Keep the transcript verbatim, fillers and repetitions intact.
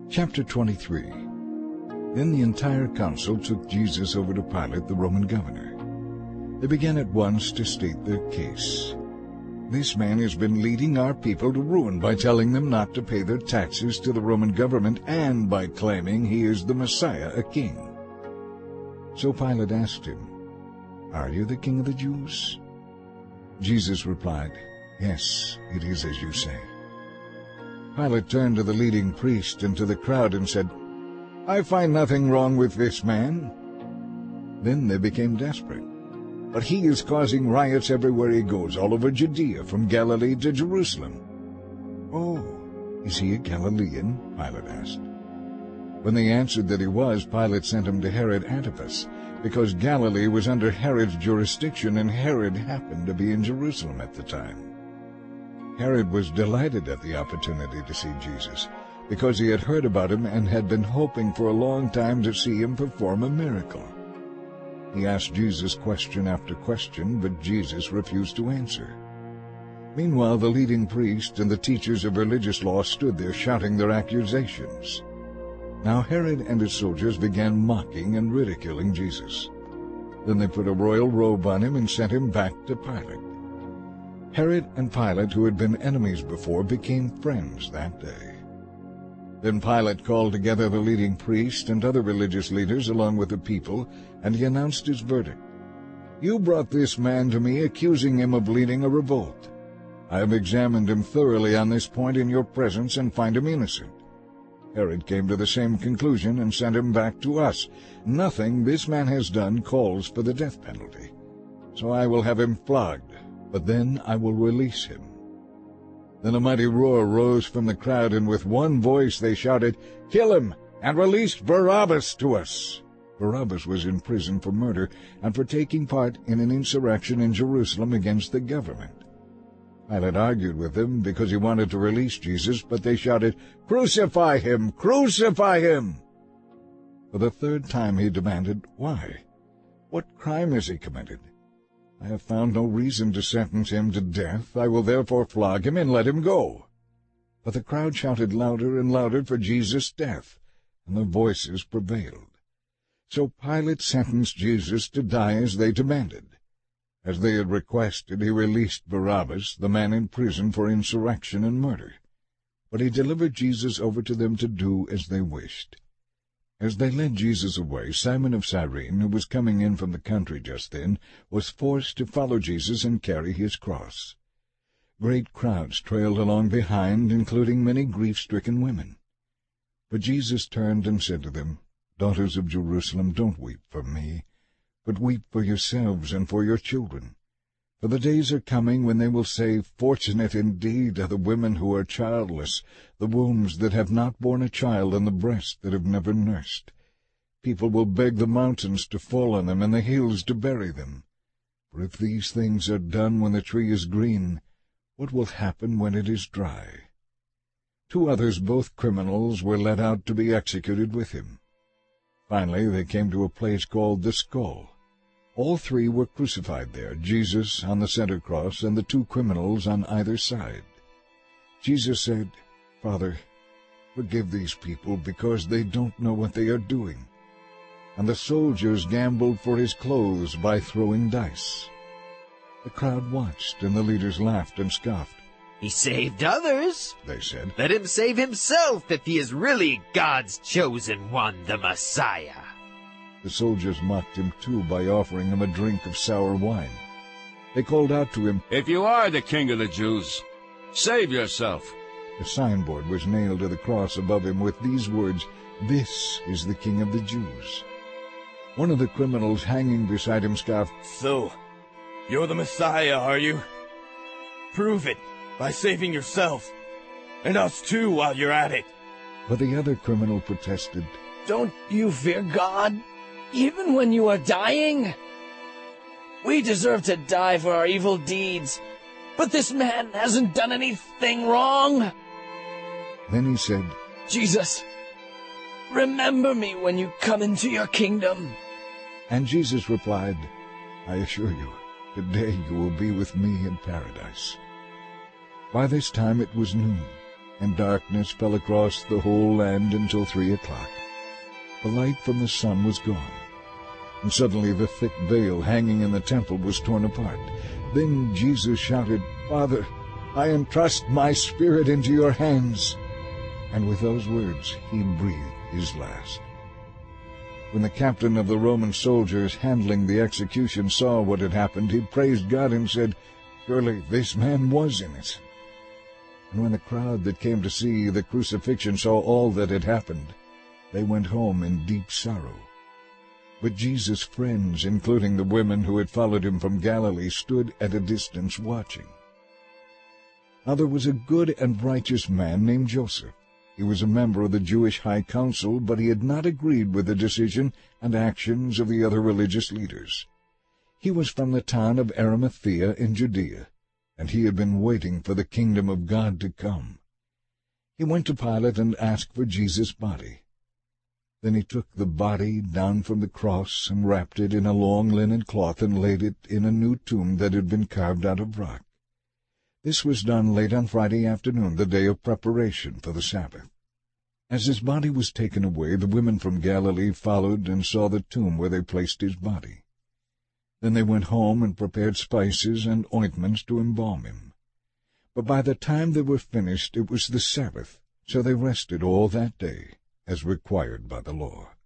Chapter twenty-three. Then the entire council took Jesus over to Pilate, the Roman governor. They began at once to state their case. "This man has been leading our people to ruin by telling them not to pay their taxes to the Roman government and by claiming he is the Messiah, a king." So Pilate asked him, "Are you the king of the Jews?" Jesus replied, "Yes, it is as you say." Pilate turned to the leading priest and to the crowd and said, "I find nothing wrong with this man." Then they became desperate. "But he is causing riots everywhere he goes, all over Judea, from Galilee to Jerusalem." "Oh, is he a Galilean?" Pilate asked. When they answered that he was, Pilate sent him to Herod Antipas, because Galilee was under Herod's jurisdiction, and Herod happened to be in Jerusalem at the time. Herod was delighted at the opportunity to see Jesus, because he had heard about him and had been hoping for a long time to see him perform a miracle. He asked Jesus question after question, but Jesus refused to answer. Meanwhile, the leading priests and the teachers of religious law stood there shouting their accusations. Now Herod and his soldiers began mocking and ridiculing Jesus. Then they put a royal robe on him and sent him back to Pilate. Herod and Pilate, who had been enemies before, became friends that day. Then Pilate called together the leading priests and other religious leaders along with the people, and he announced his verdict. "You brought this man to me, accusing him of leading a revolt. I have examined him thoroughly on this point in your presence and find him innocent." Herod came to the same conclusion and sent him back to us. "Nothing this man has done calls for the death penalty. So I will have him flogged, but then I will release him." Then a mighty roar rose from the crowd, and with one voice they shouted, "Kill him, and release Barabbas to us!" Barabbas was in prison for murder and for taking part in an insurrection in Jerusalem against the government. Pilate argued with them because he wanted to release Jesus, but they shouted, "Crucify him! Crucify him!" For the third time he demanded, "Why? What crime has he committed? I have found no reason to sentence him to death. I will therefore flog him and let him go." But the crowd shouted louder and louder for Jesus' death, and their voices prevailed. So Pilate sentenced Jesus to die as they demanded. As they had requested, he released Barabbas, the man in prison for insurrection and murder. But he delivered Jesus over to them to do as they wished. As they led Jesus away, Simon of Cyrene, who was coming in from the country just then, was forced to follow Jesus and carry his cross. Great crowds trailed along behind, including many grief-stricken women. But Jesus turned and said to them, "Daughters of Jerusalem, don't weep for me, but weep for yourselves and for your children. For the days are coming when they will say, 'Fortunate indeed are the women who are childless, the wombs that have not borne a child, and the breasts that have never nursed.' People will beg the mountains to fall on them and the hills to bury them. For if these things are done when the tree is green, what will happen when it is dry?" Two others, both criminals, were led out to be executed with him. Finally they came to a place called the Skull. All three were crucified there, Jesus on the center cross and the two criminals on either side. Jesus said, "Father, forgive these people, because they don't know what they are doing." And the soldiers gambled for his clothes by throwing dice. The crowd watched, and the leaders laughed and scoffed. "He saved others," they said. "Let him save himself if he is really God's chosen one, the Messiah." The soldiers mocked him too by offering him a drink of sour wine. They called out to him, "If you are the king of the Jews, save yourself." A signboard was nailed to the cross above him with these words, "This is the King of the Jews." One of the criminals hanging beside him scoffed, "So, you're the Messiah, are you? Prove it by saving yourself, and us too while you're at it." But the other criminal protested, "Don't you fear God, even when you are dying? We deserve to die for our evil deeds, but this man hasn't done anything wrong." Then he said, "Jesus, remember me when you come into your kingdom." And Jesus replied, "I assure you, today you will be with me in paradise." By this time it was noon. and darkness fell across the whole land until three o'clock. The light from the sun was gone, and suddenly the thick veil hanging in the temple was torn apart. Then Jesus shouted, "Father, I entrust my spirit into your hands." And with those words he breathed his last. When the captain of the Roman soldiers handling the execution saw what had happened, he praised God and said, "Surely this man was innocent." And when the crowd that came to see the crucifixion saw all that had happened, they went home in deep sorrow. But Jesus' friends, including the women who had followed him from Galilee, stood at a distance watching. Now there was a good and righteous man named Joseph. He was a member of the Jewish High Council, but he had not agreed with the decision and actions of the other religious leaders. He was from the town of Arimathea in Judea, and he had been waiting for the kingdom of God to come. He went to Pilate and asked for Jesus' body. Then he took the body down from the cross and wrapped it in a long linen cloth and laid it in a new tomb that had been carved out of rock. This was done late on Friday afternoon, the day of preparation for the Sabbath. As his body was taken away, the women from Galilee followed and saw the tomb where they placed his body. Then they went home and prepared spices and ointments to embalm him. But by the time they were finished, it was the Sabbath, so they rested all that day, as required by the law.